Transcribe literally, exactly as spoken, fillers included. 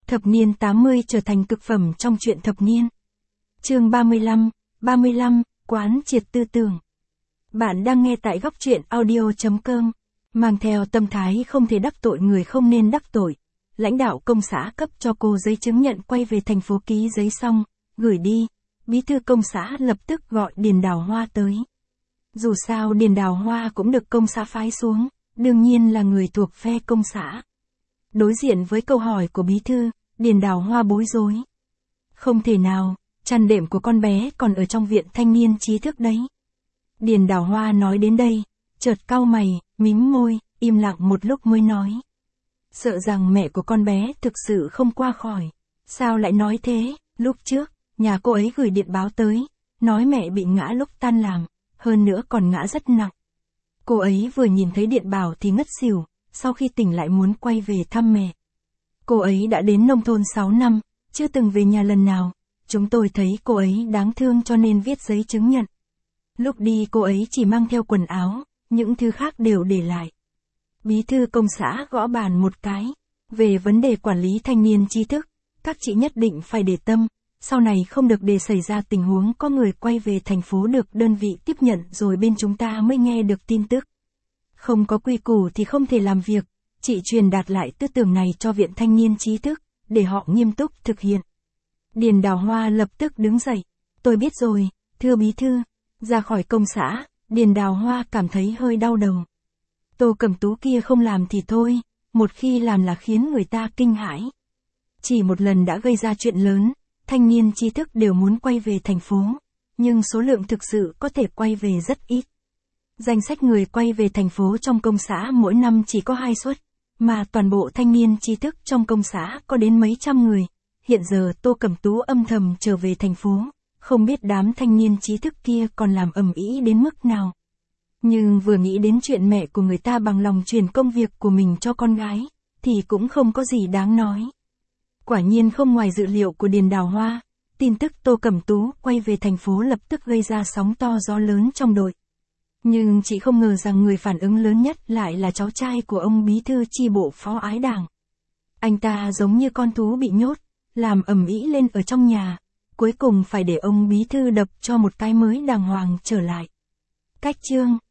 Thập niên tám mươi trở thành cực phẩm trong truyện thập niên. Chương ba mươi lăm, ba mươi lăm, quán triệt tư tưởng. Bạn đang nghe tại góc truyện audio chấm com. Mang theo tâm thái không thể đắc tội người không nên đắc tội. Lãnh đạo công xã cấp cho cô giấy chứng nhận quay về thành phố ký giấy xong, gửi đi. Bí thư công xã lập tức gọi Điền Đào Hoa tới. Dù sao Điền Đào Hoa cũng được công xã phái xuống, đương nhiên là người thuộc phe công xã. Đối diện với câu hỏi của bí thư, Điền Đào Hoa bối rối. Không thể nào, chăn đệm của con bé còn ở trong viện thanh niên trí thức đấy. Điền Đào Hoa nói đến đây, chợt cau mày, mím môi, im lặng một lúc mới nói. Sợ rằng mẹ của con bé thực sự không qua khỏi. Sao lại nói thế? Lúc trước, nhà cô ấy gửi điện báo tới, nói mẹ bị ngã lúc tan làm, hơn nữa còn ngã rất nặng. Cô ấy vừa nhìn thấy điện báo thì ngất xỉu, sau khi tỉnh lại muốn quay về thăm mẹ. Cô ấy đã đến nông thôn sáu năm, chưa từng về nhà lần nào. Chúng tôi thấy cô ấy đáng thương cho nên viết giấy chứng nhận. Lúc đi cô ấy chỉ mang theo quần áo, những thứ khác đều để lại. Bí thư công xã gõ bàn một cái. Về vấn đề quản lý thanh niên trí thức, các chị nhất định phải để tâm, sau này không được để xảy ra tình huống có người quay về thành phố được đơn vị tiếp nhận rồi bên chúng ta mới nghe được tin tức. Không có quy củ thì không thể làm việc, chị truyền đạt lại tư tưởng này cho viện thanh niên trí thức, để họ nghiêm túc thực hiện. Điền Đào Hoa lập tức đứng dậy. Tôi biết rồi, thưa bí thư. Ra khỏi công xã, Điền Đào Hoa cảm thấy hơi đau đầu. Tô Cẩm Tú kia không làm thì thôi, một khi làm là khiến người ta kinh hãi. Chỉ một lần đã gây ra chuyện lớn, thanh niên trí thức đều muốn quay về thành phố, nhưng số lượng thực sự có thể quay về rất ít. Danh sách người quay về thành phố trong công xã mỗi năm chỉ có hai suất, mà toàn bộ thanh niên trí thức trong công xã có đến mấy trăm người. Hiện giờ Tô Cẩm Tú âm thầm trở về thành phố, không biết đám thanh niên trí thức kia còn làm ầm ĩ đến mức nào. Nhưng vừa nghĩ đến chuyện mẹ của người ta bằng lòng truyền công việc của mình cho con gái, thì cũng không có gì đáng nói. Quả nhiên không ngoài dự liệu của Điền Đào Hoa, tin tức Tô Cẩm Tú quay về thành phố lập tức gây ra sóng to gió lớn trong đội. Nhưng chị không ngờ rằng người phản ứng lớn nhất lại là cháu trai của ông bí thư chi bộ Phó Ái Đảng. Anh ta giống như con thú bị nhốt, làm ầm ĩ lên ở trong nhà, cuối cùng phải để ông bí thư đập cho một cái mới đàng hoàng trở lại. Cách chương